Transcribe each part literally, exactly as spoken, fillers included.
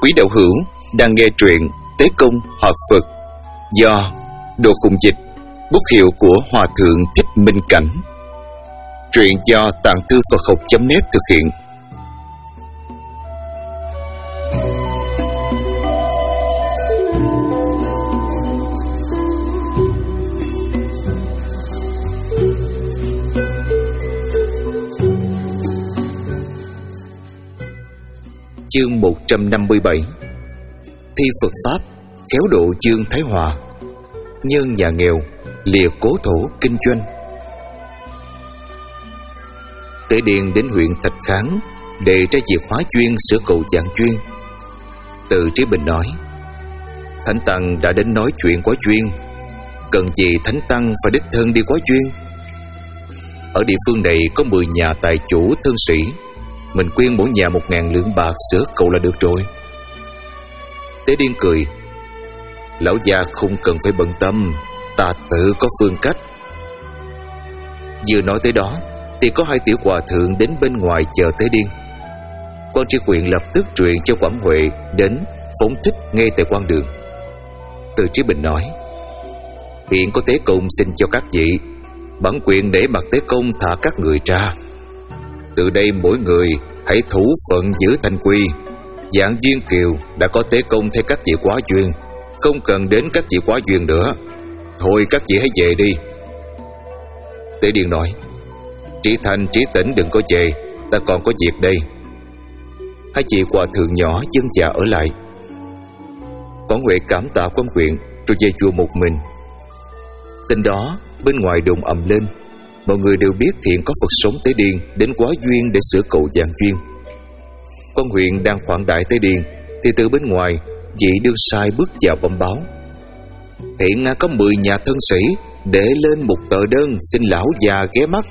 Quý đạo hữu đang nghe truyện Tế Công Họ Phật do Đồ Khùng Dịch, bút hiệu của Hòa Thượng Thích Minh Cảnh. Truyện do Tạng Thư Phật Học chấm net thực hiện. Chương một trăm năm mươi bảy. Thi Phật Pháp khéo độ Dương Thái Hòa, nhân nhà nghèo lìa cố thổ kinh doanh. Tế Điền đến huyện Thạch Kháng để ra chìa khóa duyên sửa cầu Giảng Duyên. Từ Trí Bình nói: Thánh Tăng đã đến nói chuyện quá duyên, cần gì Thánh Tăng phải đích thân đi quá duyên. Ở địa phương này có mười nhà tài chủ thân sĩ, mình quyên mỗi nhà một ngàn lượng bạc sửa cầu là được rồi. Tế Điên cười: Lão già không cần phải bận tâm, ta tự có phương cách. Vừa nói tới đó thì có hai tiểu hòa thượng đến bên ngoài chờ Tế Điên. Quan tri huyện lập tức truyền cho Quảng Huệ đến phóng thích ngay tại quan đường. Từ Trí Bình nói: Hiện có Tế Công xin cho các vị, bản quyền để mặc Tế Công thả các người ra. Từ đây mỗi người hãy thủ phận giữ thanh quy. Giảng Duyên Kiều đã có Tế Công thay các vị quá duyên, không cần đến các vị quá duyên nữa. Thôi các vị hãy về đi. Tế Điên nói: Trí Thành, Trí Tĩnh đừng có về, ta còn có việc đây. Hai chị hòa thượng nhỏ dân dạ ở lại. Quảng Huệ cảm tạ quan huyện rồi về chùa một mình. Tin đó bên ngoài đồn ầm lên, mọi người đều biết hiện có Phật sống Tế Điên đến quá duyên để sửa cầu Giảng Duyên. Quan huyện đang khoản đại Tế Điên thì từ bên ngoài vị đương sai bước vào bẩm báo: Hiện có mười nhà thân sĩ để lên một tờ đơn xin lão già ghé mắt.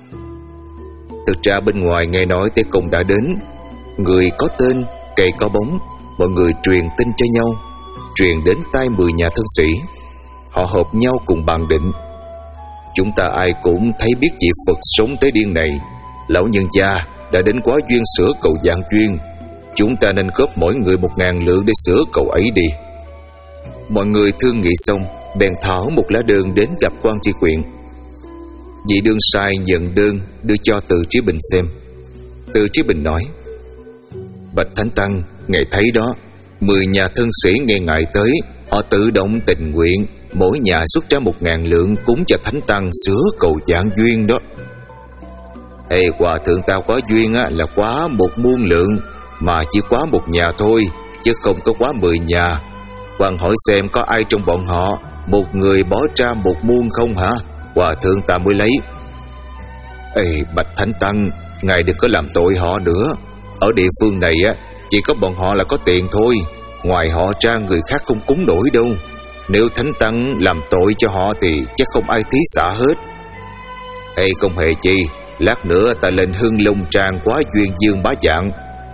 Thực ra bên ngoài nghe nói Tế Công đã đến, người có tên, cây có bóng, mọi người truyền tin cho nhau, truyền đến tai mười nhà thân sĩ. Họ hợp nhau cùng bàn định: Chúng ta ai cũng thấy biết vị Phật sống Tế Điên này, lão nhân gia đã đến quá duyên sửa cầu Giảng Duyên. Chúng ta nên góp mỗi người một ngàn lượng để sửa cầu ấy đi. Mọi người thương nghị xong, bèn thảo một lá đơn đến gặp quan tri huyện. Vị đương sai nhận đơn đưa cho Từ Trí Bình xem. Từ Trí Bình nói: Bạch Thánh Tăng, ngài thấy đó, mười nhà thân sĩ nghe ngài tới, họ tự động tình nguyện mỗi nhà xuất ra một ngàn lượng cúng cho Thánh Tăng sửa cầu Giảng Duyên đó. Ê, hòa thượng ta quá duyên á, là quá một muôn lượng, mà chỉ quá một nhà thôi, chứ không có quá mười nhà. Quan hỏi xem có ai trong bọn họ một người bỏ ra một muôn không hả? Hòa thượng ta mới lấy. Ê, Bạch Thánh Tăng, ngài đừng có làm tội họ nữa. Ở địa phương này á, chỉ có bọn họ là có tiền thôi, ngoài họ ra người khác không cúng nổi đâu. Nếu Thánh Tăng làm tội cho họ thì chắc không ai thí xả hết. Ê, không hề chi, lát nữa ta lên Hưng Long Trang quá duyên Dương Bá Dạng.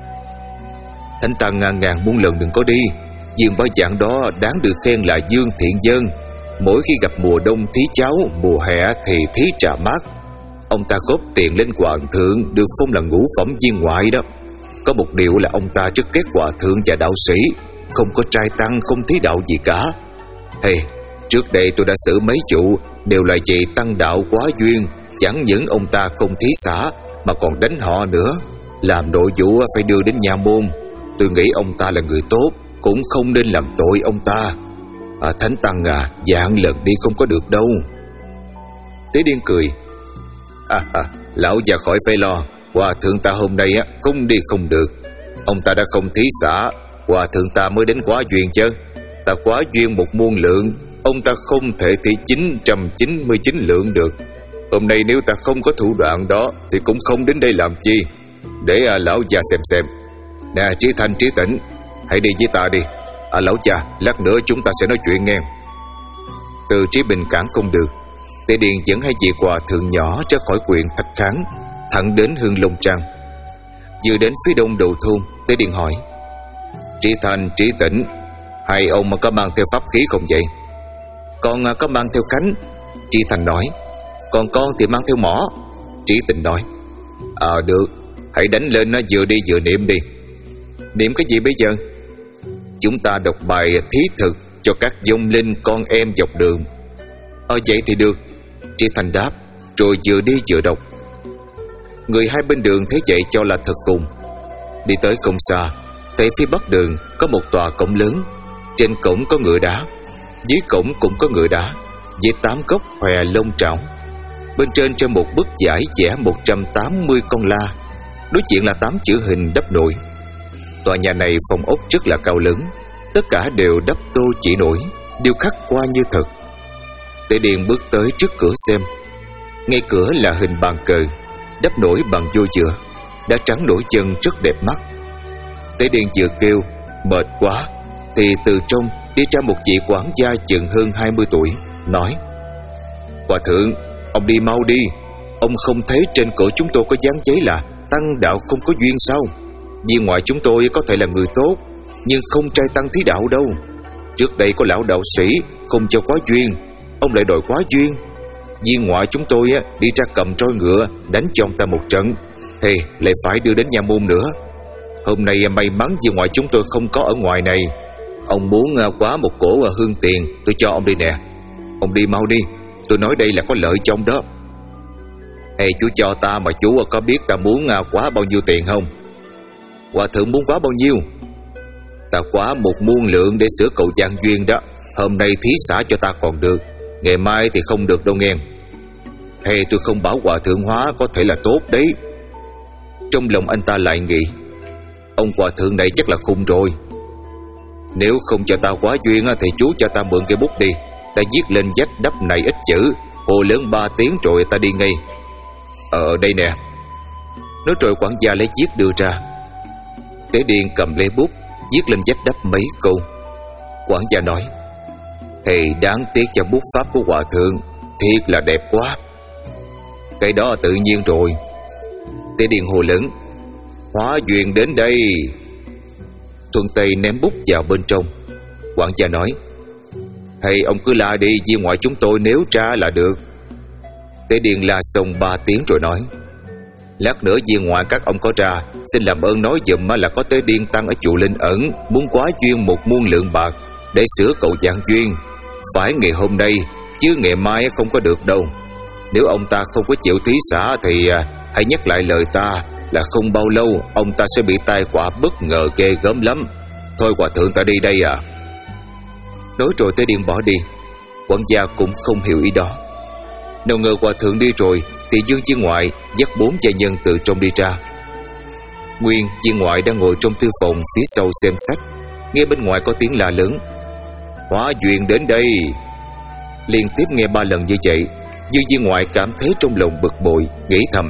Thánh Tăng ngàn ngàn muôn lần đừng có đi. Dương Bá Dạng đó đáng được khen là Dương Thiện Dân. Mỗi khi gặp mùa đông thí cháo, mùa hè thì thí trà mát. Ông ta góp tiền lên Hoàng thượng, được phong là ngũ phẩm viên ngoại đó. Có một điều là ông ta rất ghét Hòa thượng và đạo sĩ, không có trai tăng, không thí đạo gì cả. Hey, trước đây tôi đã xử mấy vụ đều là vị tăng đạo quá duyên, chẳng những ông ta không thí xả mà còn đánh họ nữa, làm nội vụ phải đưa đến nhà môn. Tôi nghĩ ông ta là người tốt, cũng không nên làm tội ông ta. À, Thánh Tăng à, vạn lần đi không có được đâu. Tế Điên cười: à, à, lão già khỏi phải lo, hòa thượng ta hôm nay á không đi không được. Ông ta đã không thí xả, hòa thượng ta mới đến quá duyên chứ. Ta quá duyên một muôn lượng, ông ta không thể thi chín trăm chín mươi chín lượng được. Hôm nay nếu ta không có thủ đoạn đó thì cũng không đến đây làm chi. Để à, lão già xem xem. Nè Trí Thành, Trí Tĩnh, hãy đi với ta đi. À lão cha, lát nữa chúng ta sẽ nói chuyện nghe. Từ Trí Bình cản không được. Tế Điền dẫn hai chị hòa thượng nhỏ ra khỏi huyện Thạch Kháng, thẳng đến Hưng Long Trang. Vừa đến phía đông đầu thôn, Tế Điền hỏi: Trí Thành, Trí Tĩnh, hai ông mà có mang theo pháp khí không vậy? Con có mang theo cánh, Trí Thành nói. Còn con thì mang theo mỏ, Trí Tĩnh nói. Ờ à, được, hãy đánh lên nó vừa đi vừa niệm đi. Niệm cái gì bây giờ? chúng ta đọc bài thí thực cho các vong linh con em dọc đường. Ờ vậy thì được, Tri Thành đáp, rồi vừa đi vừa đọc. Người hai bên đường thấy vậy cho là thật cùng. Đi tới không xa, thấy phía bắc đường có một tòa cổng lớn. Trên cổng có ngựa đá, dưới cổng cũng có ngựa đá, với tám góc hòe lông trảo. Bên trên trên một bức vải vẽ một trăm tám mươi con la, đối diện là tám chữ hình đắp nổi. Tòa nhà này phòng ốc rất là cao lớn, tất cả đều đắp tô chỉ nổi, điêu khắc qua như thật. Tế Điền bước tới trước cửa xem. Ngay cửa là hình bàn cờ, đắp nổi bằng vôi dừa, đã trắng nổi chân rất đẹp mắt. Tế Điền vừa kêu mệt quá thì từ trong đi ra một vị quản gia chừng hơn hai mươi tuổi, nói: Hòa thượng, ông đi mau đi. Ông không thấy trên cửa chúng tôi có dán giấy là tăng đạo không có duyên sao? Viên ngoại chúng tôi có thể là người tốt, nhưng không trai tăng thí đạo đâu. Trước đây có lão đạo sĩ không cho quá duyên, ông lại đòi quá duyên. Viên ngoại chúng tôi đi ra cầm trôi ngựa đánh cho ông ta một trận, thì lại phải đưa đến nha môn nữa. Hôm nay may mắn viên ngoại chúng tôi không có ở ngoài này. Ông muốn quá một cổ hương tiền, tôi cho ông đi nè. Ông đi mau đi, tôi nói đây là có lợi cho ông đó. Ê chú cho ta mà chú có biết ta muốn quá bao nhiêu tiền không? Hòa thượng muốn quá bao nhiêu? Ta quá một muôn lượng để sửa cầu Giang duyên đó. Hôm nay thí xả cho ta còn được, ngày mai thì không được đâu nghe. Hay tôi không bảo hòa thượng hóa có thể là tốt đấy. Trong lòng anh ta lại nghĩ, ông hòa thượng này chắc là khùng rồi. Nếu không cho ta quá duyên thì chú cho ta mượn cái bút đi, ta viết lên vách đắp này ít chữ, hồ lớn ba tiếng rồi ta đi ngay. Ở đây nè. Nói rồi quản gia lấy viết đưa ra. Tế Điền cầm lấy bút viết lên vách đắp mấy câu. Quản gia nói: Thầy đáng tiếc cho bút pháp của hòa thượng, thiệt là đẹp quá. Cái đó tự nhiên rồi. Tế Điền hồ lớn: Hóa duyên đến đây. Thuận tay ném bút vào bên trong. Quản gia nói: Hay ông cứ la đi, viên ngoại chúng tôi nếu ra là được. Tế Điền la xong ba tiếng rồi nói: Lát nữa viên ngoại các ông có ra, xin làm ơn nói giùm là có Tế Điền tăng ở chùa Linh Ẩn muốn quá duyên một muôn lượng bạc để sửa cầu Giang duyên. Phải ngày hôm nay, chứ ngày mai không có được đâu. Nếu ông ta không có chịu thí xả thì hãy nhắc lại lời ta là không bao lâu ông ta sẽ bị tai họa bất ngờ ghê gớm lắm. Thôi hòa thượng ta đi đây à. Nói rồi Tế Điền bỏ đi. Quản gia cũng không hiểu ý đó. Nào ngờ hòa thượng đi rồi thì Dương Viên Ngoại dắt bốn gia nhân từ trong đi ra. Nguyên Viên Ngoại đang ngồi trong thư phòng phía sau xem sách, nghe bên ngoài có tiếng la lớn: Hóa duyên đến đây. Liên tiếp nghe ba lần như vậy, Dương Viên Ngoại cảm thấy trong lòng bực bội, nghĩ thầm: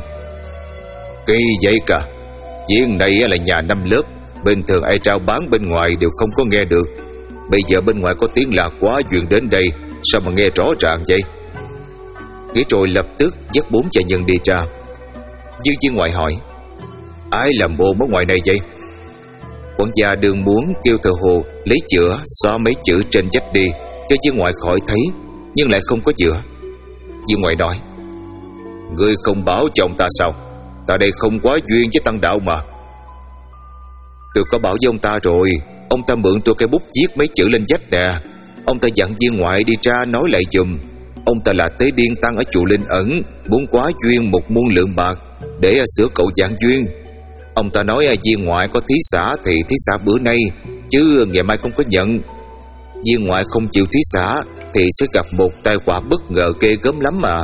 Kỳ vậy cả, viên này là nhà năm lớp, bình thường ai trao bán bên ngoài đều không có nghe được. Bây giờ bên ngoài có tiếng là quá duyên đến đây, sao mà nghe rõ ràng vậy? Nghĩ rồi lập tức dắt bốn gia nhân đi ra. Dương Viên Ngoại hỏi: Ai làm bồ ở ngoài này vậy? Quản gia đường muốn kêu thợ hồ lấy chữa xóa mấy chữ trên vách đi cho Viên Ngoại khỏi thấy, nhưng lại không có chữa. Viên Ngoại nói: Ngươi không báo cho ông ta sao? Ta đây không quá duyên với tăng đạo mà. Tôi có bảo với ông ta rồi, ông ta mượn tôi cái bút viết mấy chữ lên vách nè. Ông ta dặn Viên Ngoại đi ra nói lại giùm. Ông ta là Tế Điền tăng ở chùa Linh Ẩn, muốn quá duyên một muôn lượng bạc để sửa cầu Giang duyên. Ông ta nói Viên Ngoại có thí xả thì thí xả bữa nay, chứ ngày mai không có nhận. Viên Ngoại không chịu thí xả thì sẽ gặp một tai họa bất ngờ ghê gớm lắm mà.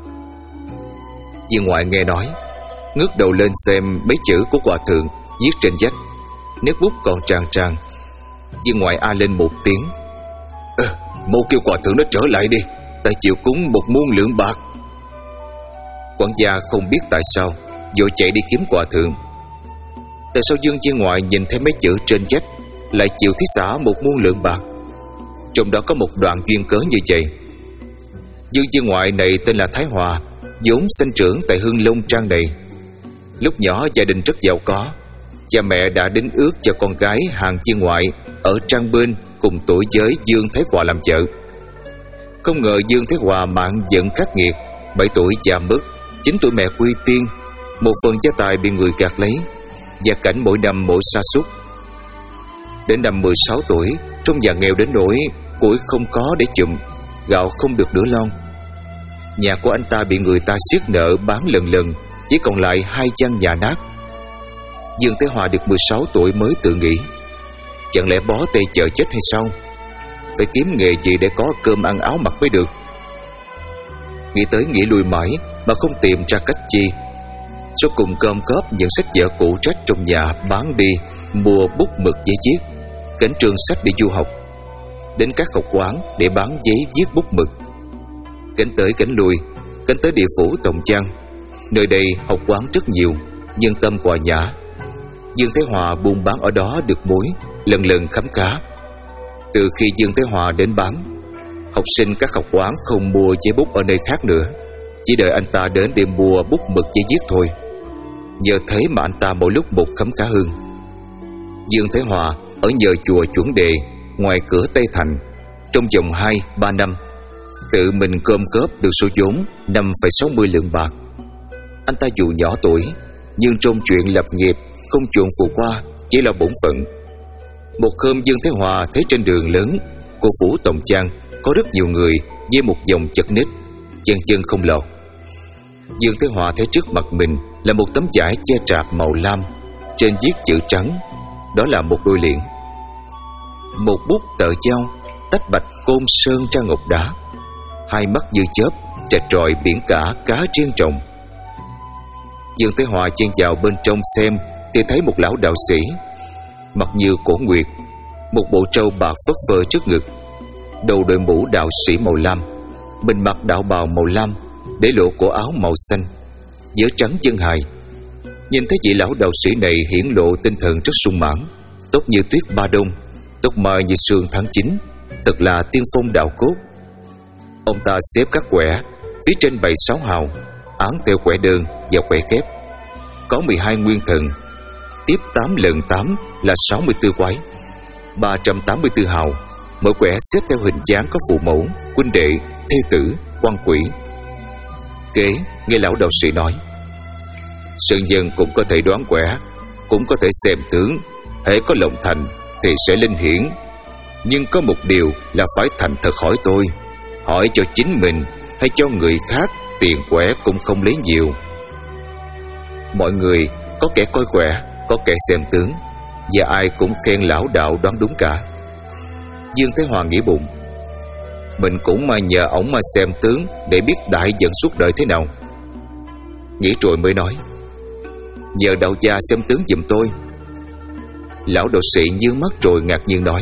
Viên Ngoại nghe nói, ngước đầu lên xem mấy chữ của hòa thượng viết trên vách, nét bút còn tràn tràn. Viên Ngoại a lên một tiếng: à, Mô kêu hòa thượng nó trở lại đi, ta chịu cúng một muôn lượng bạc. Quản gia không biết tại sao vội chạy đi kiếm hòa thượng. Tại sao Dương Viên Ngoại nhìn thấy mấy chữ trên vách lại chịu thí xả một muôn lượng bạc? Trong đó có một đoạn duyên cớ như vậy. Dương Viên Ngoại này tên là Thái Hòa, vốn sinh trưởng tại Hương Long Trang này. Lúc nhỏ gia đình rất giàu có, cha mẹ đã đính ước cho con gái hàng Viên Ngoại ở trang bên cùng tuổi với Dương Thái Hòa làm vợ. Không ngờ Dương Thái Hòa mạng giận khắc nghiệt, bảy tuổi cha mất, chín tuổi mẹ quy tiên, một phần gia tài bị người gạt lấy, gia cảnh mỗi năm mỗi sa sút. Đến năm mười sáu tuổi, trong nhà nghèo đến nỗi củi không có để chụm, gạo không được nửa lon. Nhà của anh ta bị người ta siết nợ bán lần lần, chỉ còn lại hai căn nhà nát. Dương Thế Hòa được mười sáu tuổi mới tự nghĩ, chẳng lẽ bó tay chờ chết hay sao? Phải kiếm nghề gì để có cơm ăn áo mặc mới được. Nghĩ tới nghĩ lui mãi mà không tìm ra cách chi. Số cùng cơm cóp những sách vở cũ rách trong nhà bán đi, mua bút mực giấy viết, cảnh trường sách để du học, đến các học quán để bán giấy viết bút mực. Cảnh tới cảnh lui, cảnh tới địa phủ Tổng Trang. Nơi đây học quán rất nhiều, nhân tâm hòa nhã. Dương Thế Hòa buôn bán ở đó được mối, lần lần khấm khá. Từ khi Dương Thế Hòa đến bán, học sinh các học quán không mua giấy bút ở nơi khác nữa, chỉ đợi anh ta đến để mua bút mực giấy viết thôi. Nhờ thế mà anh ta mỗi lúc một khấm khá hơn. Dương Thế Hòa ở nhờ chùa Chuẩn Đề ngoài cửa Tây Thành trong vòng hai ba năm, tự mình gom góp được số vốn năm phẩy sáu mươi lượng bạc. Anh ta dù nhỏ tuổi, nhưng trong chuyện lập nghiệp không chuộng phù qua chỉ là bổn phận. Một hôm Dương Thế Hòa thấy trên đường lớn của phủ Tổng Trang có rất nhiều người với một dòng chật ních, chân chân không lọt. Dương Thế Hòa thấy trước mặt mình là một tấm vải che trạp màu lam, trên viết chữ trắng, đó là một đôi liễn. Một bút tờ dao tách bạch côn sơn tra ngọc đá, hai mắt như chớp trạch tròi biển cả cá riêng trồng. Dương Thế Hòa chen vào bên trong xem thì thấy một lão đạo sĩ, mặt như cổ nguyệt, một bộ trâu bạc phất phơ trước ngực, đầu đội mũ đạo sĩ màu lam, mình mặc đạo bào màu lam, để lộ cổ áo màu xanh, vớ trắng chân hài. Nhìn thấy vị lão đạo sĩ này hiển lộ tinh thần rất sung mãn, tóc như tuyết Ba Đông, tóc mai như sương tháng chín, thật là tiên phong đạo cốt. Ông ta xếp các quẻ, phía trên bày sáu hào, án theo quẻ đơn và quẻ kép, có mười hai nguyên thần, tiếp tám lần tám là sáu mươi tư quái, ba trăm tám mươi tư hào, mỗi quẻ xếp theo hình dáng có phụ mẫu, huynh đệ, thê tử, quan quỷ. Kế nghe lão đạo sĩ nói, sự nhân cũng có thể đoán quẻ, cũng có thể xem tướng, hễ có lòng thành thì sẽ linh hiển. Nhưng có một điều là phải thành thật hỏi tôi, hỏi cho chính mình hay cho người khác, tiền quẻ cũng không lấy nhiều. Mọi người có kẻ coi quẻ, có kẻ xem tướng, và ai cũng khen lão đạo đoán đúng cả. Dương Thế Hòa nghĩ bụng, mình cũng mà nhờ ổng mà xem tướng để biết đại vận suốt đời thế nào. Nghĩ rồi mới nói, nhờ đạo gia xem tướng giùm tôi. Lão đạo sĩ nhướng mắt rồi ngạc nhiên nói,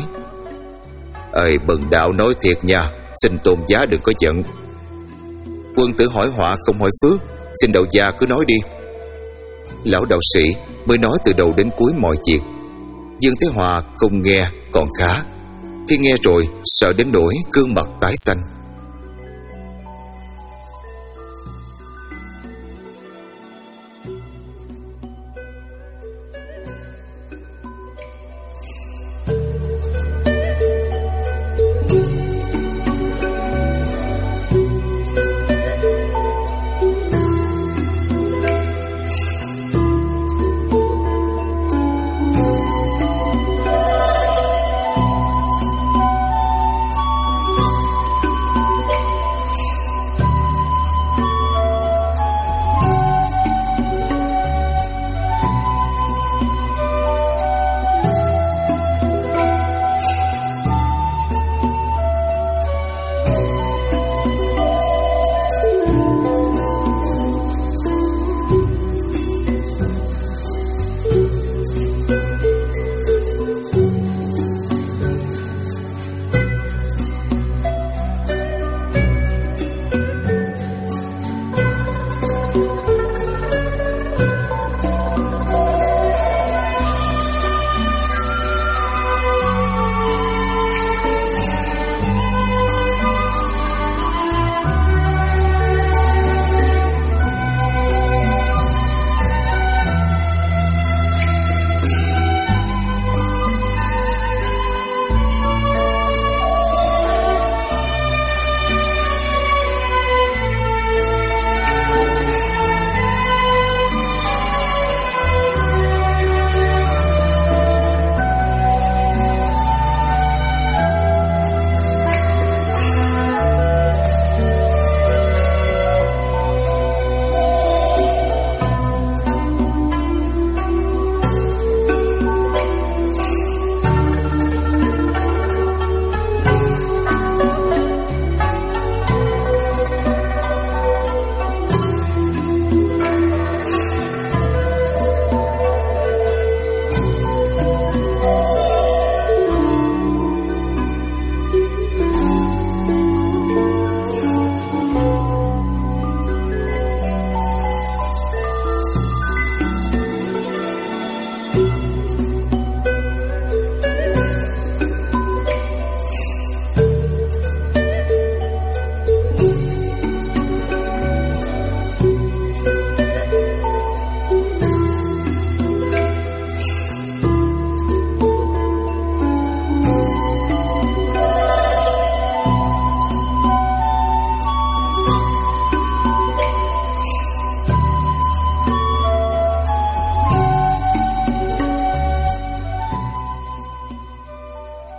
ơi bần đạo nói thiệt nha, xin tôn giá đừng có giận. Quân tử hỏi họa không hỏi phước, xin đạo gia cứ nói đi. Lão đạo sĩ mới nói từ đầu đến cuối mọi việc. Dương Thế Hòa không nghe còn khá, khi nghe rồi sợ đến nỗi gương mặt tái xanh.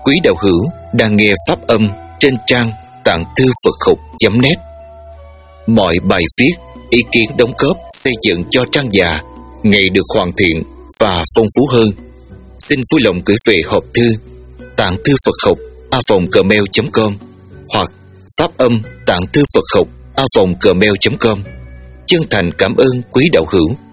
quý đạo hữu đang nghe pháp âm trên trang tạng thư Phật học chấm net. Mọi bài viết, ý kiến đóng góp xây dựng cho trang già ngày được hoàn thiện và phong phú hơn, xin vui lòng gửi về hộp thư tạng thư Phật học a vòng gmail chấm com hoặc pháp âm tạng thư Phật học a vòng gmail chấm com. Chân thành cảm ơn quý đạo hữu.